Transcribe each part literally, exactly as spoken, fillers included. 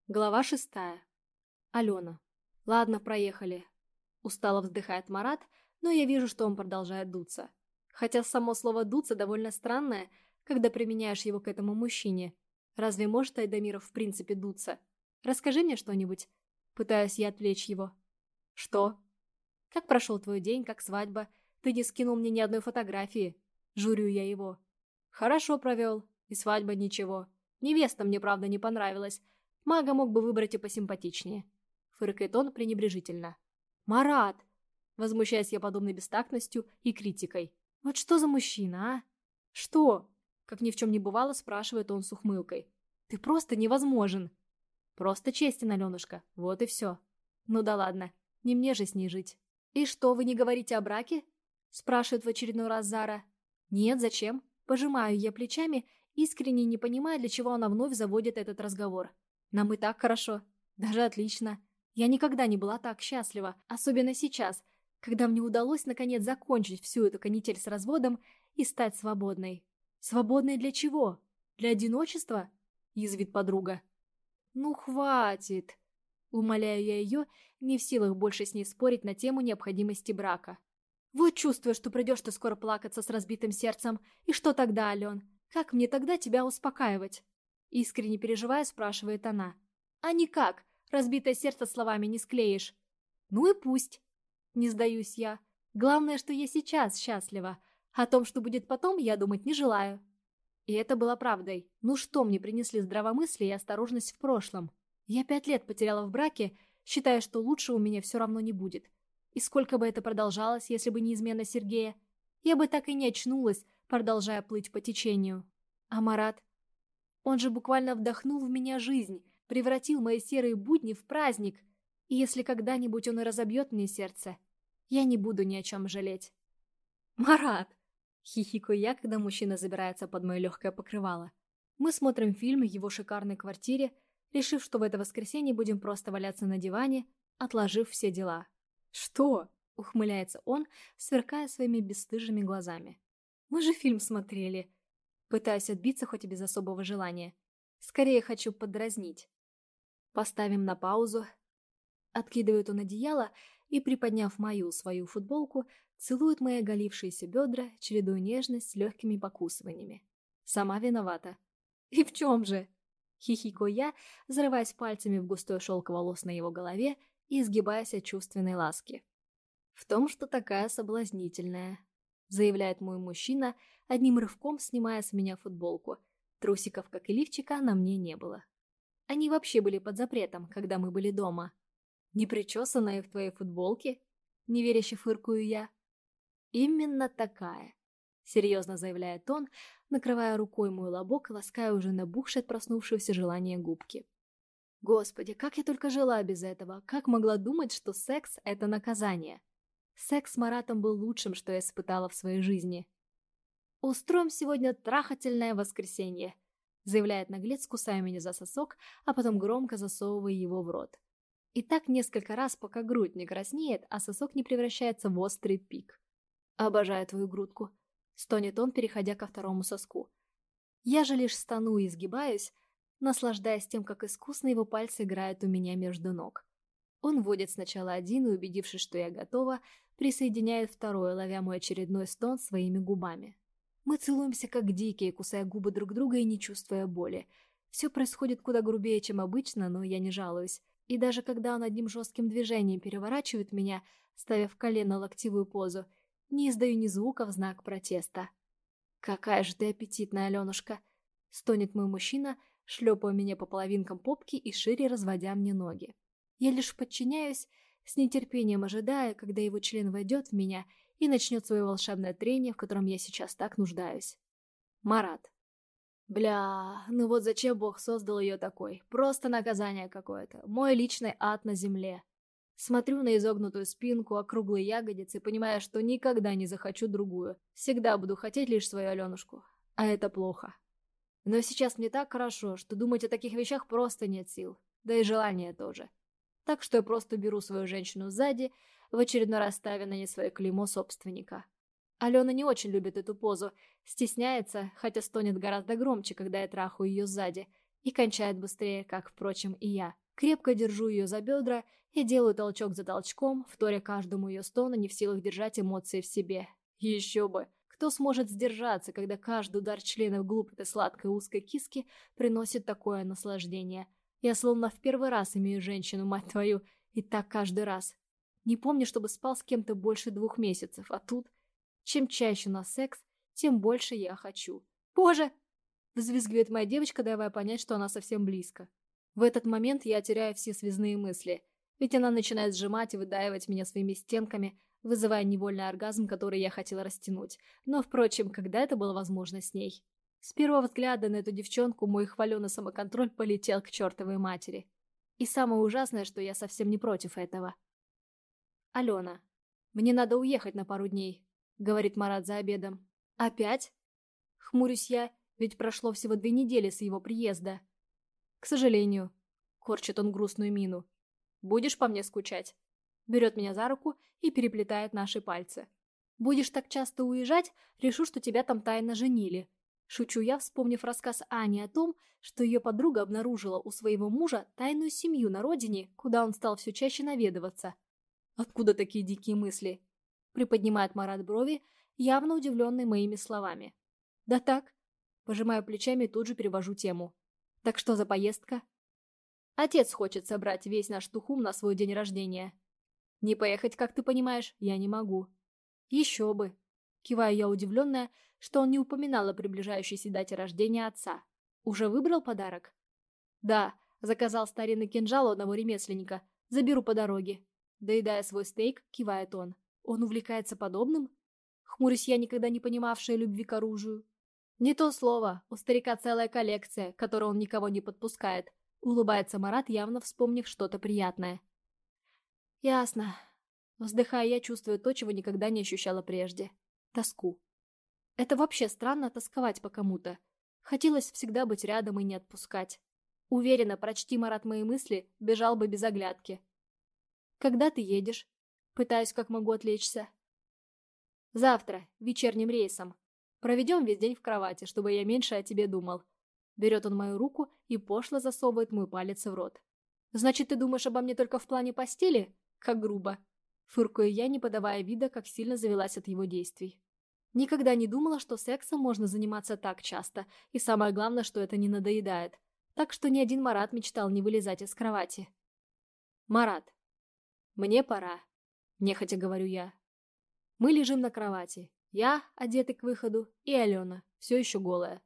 Глава шестая. Алена. Ладно, проехали. Устало вздыхает Марат, но я вижу, что он продолжает дуться. Хотя само слово «дуться» довольно странное, когда применяешь его к этому мужчине. Разве может Айдамиров в принципе дуться? Расскажи мне что-нибудь. Пытаюсь я отвлечь его. Что? Как прошел твой день, как свадьба? Ты не скинул мне ни одной фотографии. Журю я его. Хорошо провел. И свадьба ничего. Невеста мне, правда, не понравилась. Мага мог бы выбрать и посимпатичнее. Фыркает он пренебрежительно. «Марат!» Возмущаюсь я подобной бестактностью и критикой. «Вот что за мужчина, а?» «Что?» Как ни в чем не бывало, спрашивает он с ухмылкой. «Ты просто невозможен!» «Просто честен, Аленушка, вот и все». «Ну да ладно, не мне же с ней жить». «И что, вы не говорите о браке?» Спрашивает в очередной раз Зара. «Нет, зачем?» Пожимаю я плечами, искренне не понимая, для чего она вновь заводит этот разговор. Нам и так хорошо. Даже отлично. Я никогда не была так счастлива, особенно сейчас, когда мне удалось наконец закончить всю эту канитель с разводом и стать свободной. Свободной для чего? Для одиночества? Язвит подруга. Ну хватит. Умоляю я ее, не в силах больше с ней спорить на тему необходимости брака. Вот чувствую, что придешь ты скоро плакаться с разбитым сердцем. И что тогда, Ален? Как мне тогда тебя успокаивать? Искренне переживая, спрашивает она. А никак, разбитое сердце словами не склеишь. Ну и пусть. Не сдаюсь я. Главное, что я сейчас счастлива. О том, что будет потом, я думать не желаю. И это было правдой. Ну что мне принесли здравомыслие и осторожность в прошлом? Я пять лет потеряла в браке, считая, что лучше у меня все равно не будет. И сколько бы это продолжалось, если бы не измена Сергея? Я бы так и не очнулась, продолжая плыть по течению. А Марат? Он же буквально вдохнул в меня жизнь, превратил мои серые будни в праздник. И если когда-нибудь он и разобьет мне сердце, я не буду ни о чем жалеть. «Марат!» — хихикаю я, когда мужчина забирается под мое легкое покрывало. Мы смотрим фильм в его шикарной квартире, решив, что в это воскресенье будем просто валяться на диване, отложив все дела. «Что?» — ухмыляется он, сверкая своими бесстыжими глазами. «Мы же фильм смотрели!» Пытаюсь отбиться, хоть и без особого желания. Скорее хочу подразнить. Поставим на паузу. Откидывает он одеяло и, приподняв мою свою футболку, целует мои оголившиеся бедра, чередуя нежность с легкими покусываниями. Сама виновата. И в чем же? Хихикаю я, зарываясь пальцами в густой шелк волос на его голове и изгибаясь от чувственной ласки. В том, что такая соблазнительная. Заявляет мой мужчина, одним рывком снимая с меня футболку. Трусиков, как и лифчика, на мне не было. Они вообще были под запретом, когда мы были дома. «Непричесанная в твоей футболке?» — неверяще фыркую я. «Именно такая», — серьезно заявляет он, накрывая рукой мой лобок и лаская уже набухшее от проснувшегося желания губки. Господи, как я только жила без этого, как могла думать, что секс — это наказание? Секс с Маратом был лучшим, что я испытала в своей жизни. «Устроим сегодня трахательное воскресенье», — заявляет наглец, кусая меня за сосок, а потом громко засовывая его в рот. И так несколько раз, пока грудь не краснеет, а сосок не превращается в острый пик. «Обожаю твою грудку», — стонет он, переходя ко второму соску. Я же лишь стану и изгибаюсь, наслаждаясь тем, как искусно его пальцы играют у меня между ног. Он вводит сначала один и, убедившись, что я готова, присоединяет второй, ловя мой очередной стон своими губами. Мы целуемся как дикие, кусая губы друг друга и не чувствуя боли. Все происходит куда грубее, чем обычно, но я не жалуюсь. И даже когда он одним жестким движением переворачивает меня, ставя в колено локтевую позу, не издаю ни звука в знак протеста. «Какая же ты аппетитная, Аленушка!» — стонет мой мужчина, шлепая меня по половинкам попки и шире разводя мне ноги. Я лишь подчиняюсь, с нетерпением ожидая, когда его член войдет в меня и начнет свое волшебное трение, в котором я сейчас так нуждаюсь. Марат. Бля, ну вот зачем Бог создал ее такой? Просто наказание какое-то. Мой личный ад на земле. Смотрю на изогнутую спинку, округлые ягодицы, понимая, что никогда не захочу другую. Всегда буду хотеть лишь свою Аленушку. А это плохо. Но сейчас мне так хорошо, что думать о таких вещах просто нет сил. Да и желания тоже. Так что я просто беру свою женщину сзади, в очередной раз ставя на ней свое клеймо собственника. Алена не очень любит эту позу, стесняется, хотя стонет гораздо громче, когда я трахаю ее сзади, И кончает быстрее, как, впрочем, и я. Крепко держу ее за бедра и делаю толчок за толчком, вторя каждому ее стону, не в силах держать эмоции в себе. Еще бы! Кто сможет сдержаться, когда каждый удар члена вглубь этой сладкой узкой киски приносит такое наслаждение? Я словно в первый раз имею женщину, мать твою, и так каждый раз. Не помню, чтобы спал с кем-то больше двух месяцев, а тут... Чем чаще у нас секс, тем больше я хочу. Боже! Взвизгивает моя девочка, давая понять, что она совсем близко. В этот момент я теряю все связные мысли, ведь она начинает сжимать и выдаивать меня своими стенками, вызывая невольный оргазм, который я хотела растянуть. Но, впрочем, когда это было возможно с ней? С первого взгляда на эту девчонку мой хваленый самоконтроль полетел к чертовой матери. И самое ужасное, что я совсем не против этого. «Алена, мне надо уехать на пару дней», — говорит Марат за обедом. «Опять?» Хмурюсь я, ведь прошло всего две недели с его приезда. «К сожалению», — корчит он грустную мину. «Будешь по мне скучать?» Берет меня за руку и переплетает наши пальцы. «Будешь так часто уезжать, решу, что тебя там тайно женили». Шучу я, вспомнив рассказ Ани о том, что ее подруга обнаружила у своего мужа тайную семью на родине, куда он стал все чаще наведываться. «Откуда такие дикие мысли?» Приподнимает Марат брови, явно удивленный моими словами. «Да так». Пожимаю плечами и тут же перевожу тему. «Так что за поездка?» «Отец хочет собрать весь наш тухум на свой день рождения. Не поехать, как ты понимаешь, я не могу». «Еще бы». Киваю я, удивленная, что он не упоминал о приближающейся дате рождения отца. «Уже выбрал подарок?» «Да, заказал старинный кинжал у одного ремесленника. Заберу по дороге». Доедая свой стейк, кивает он. «Он увлекается подобным?» Хмурюсь я, никогда не понимавшая любви к оружию. «Не то слово. У старика целая коллекция, которой он никого не подпускает». Улыбается Марат, явно вспомнив что-то приятное. «Ясно». Вздыхая, я чувствую то, чего никогда не ощущала прежде. Тоску. Это вообще странно тосковать по кому-то. Хотелось всегда быть рядом и не отпускать. Уверена, прочти Марат мои мысли, бежал бы без оглядки. «Когда ты едешь?» Пытаюсь как могу отвлечься. «Завтра, вечерним рейсом. Проведем весь день в кровати, чтобы я меньше о тебе думал». Берет он мою руку и пошло засовывает мой палец в рот. «Значит, ты думаешь обо мне только в плане постели? Как грубо». Фыркаю я, не подавая вида, как сильно завелась от его действий. Никогда не думала, что сексом можно заниматься так часто, и самое главное, что это не надоедает. Так что ни один Марат мечтал не вылезать из кровати. «Марат, мне пора», — нехотя говорю я. Мы лежим на кровати. Я, одетый к выходу, и Алена, все еще голая.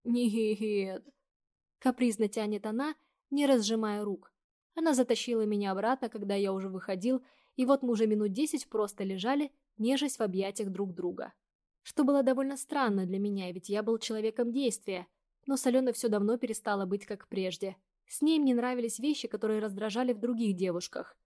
«Нет», — капризно тянет она, не разжимая рук. Она затащила меня обратно, когда я уже выходил, и вот мы уже минут десять просто лежали, нежась в объятиях друг друга. Что было довольно странно для меня, ведь я был человеком действия, но с Аленой все давно перестало быть как прежде. С ней мне нравились вещи, которые раздражали в других девушках.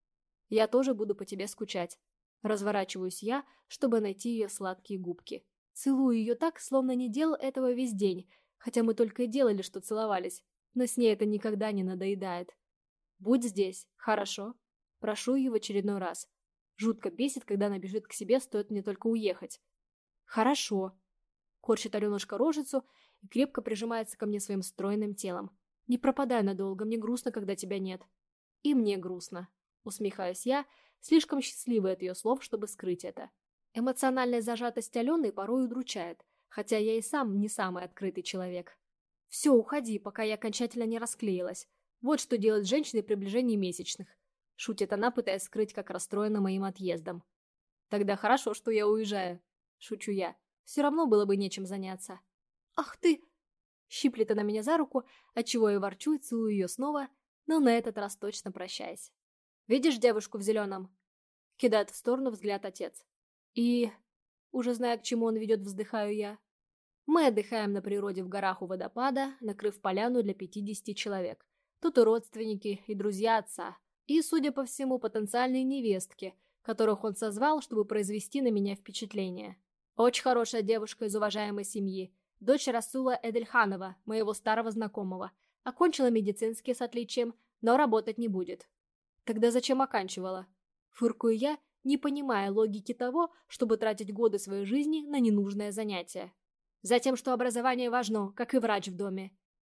«Я тоже буду по тебе скучать». Разворачиваюсь я, чтобы найти ее сладкие губки. Целую ее так, словно не делал этого весь день, хотя мы только и делали, что целовались, но с ней это никогда не надоедает. «Будь здесь, хорошо?» Прошу ее в очередной раз. Жутко бесит, когда она бежит к себе, стоит мне только уехать. «Хорошо», — корчит Аленушка рожицу и крепко прижимается ко мне своим стройным телом. «Не пропадай надолго, мне грустно, когда тебя нет». «И мне грустно», — усмехаюсь я, слишком счастливая от ее слов, чтобы скрыть это. Эмоциональная зажатость Алены порой удручает, хотя я и сам не самый открытый человек. «Все, уходи, пока я окончательно не расклеилась. Вот что делать женщины при приближении месячных», — шутит она, пытаясь скрыть, как расстроена моим отъездом. «Тогда хорошо, что я уезжаю», — шучу я. «Все равно было бы нечем заняться». «Ах ты!» — щиплет она меня за руку, отчего я ворчу и целую ее снова, но на этот раз точно прощаясь. «Видишь девушку в зеленом?» — кидает в сторону взгляд отец. «И...» — уже зная, к чему он ведет, вздыхаю я. Мы отдыхаем на природе в горах у водопада, накрыв поляну для пятидесяти человек. Тут и родственники, и друзья отца, и, судя по всему, потенциальные невестки, которых он созвал, чтобы произвести на меня впечатление. Очень хорошая девушка из уважаемой семьи, дочь Расула Эдельханова, моего старого знакомого. Окончила медицинский с отличием, но работать не будет. Тогда зачем оканчивала? Фыркую я, не понимая логики того, чтобы тратить годы своей жизни на ненужное занятие. Затем, что образование важно, как и врач в доме.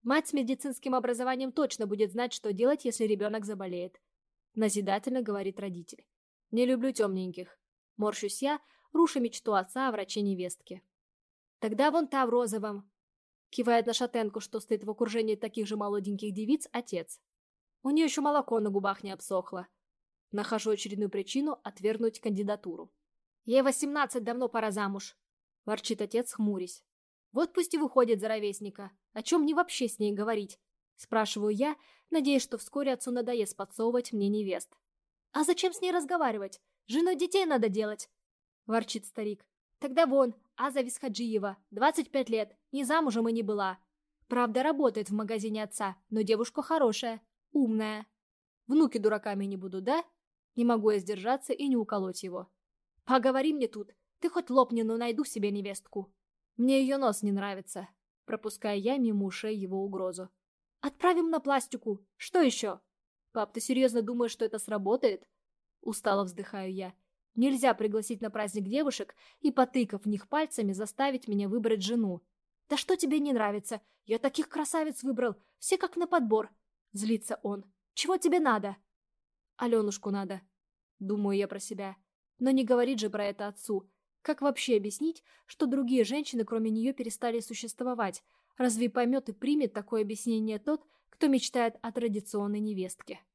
Мать с медицинским образованием точно будет знать, что делать, если ребенок заболеет. Назидательно говорит родитель. Не люблю темненьких. Морщусь я, руша мечту отца о враче невестки. Тогда вон та в розовом. Кивает на шатенку, что стоит в окружении таких же молоденьких девиц, отец. У нее еще молоко на губах не обсохло. Нахожу очередную причину отвергнуть кандидатуру. Ей восемнадцать, давно пора замуж. Ворчит отец, хмурясь. Вот пусть и выходит за ровесника. О чем мне вообще с ней говорить? Спрашиваю я, надеясь, что вскоре отцу надоест подсовывать мне невест. А зачем с ней разговаривать? Женой детей надо делать. Ворчит старик. Тогда вон, Аза Висхаджиева, двадцать пять лет, не замужем и не была. Правда, работает в магазине отца, но девушка хорошая, умная. Внуки дураками не будут, да? Не могу я сдержаться и не уколоть его. Поговори мне тут, ты хоть лопни, но найду себе невестку. Мне ее нос не нравится, пропуская я мимо ушей его угрозу. Отправим на пластику, что еще? Пап, ты серьезно думаешь, что это сработает? Устало вздыхаю я. Нельзя пригласить на праздник девушек и, потыкав в них пальцами, заставить меня выбрать жену. Да что тебе не нравится? Я таких красавиц выбрал, все как на подбор. Злится он. Чего тебе надо? Аленушку надо. Думаю я про себя. Но не говорит же про это отцу. Как вообще объяснить, что другие женщины, кроме нее, перестали существовать? Разве поймет и примет такое объяснение тот, кто мечтает о традиционной невестке?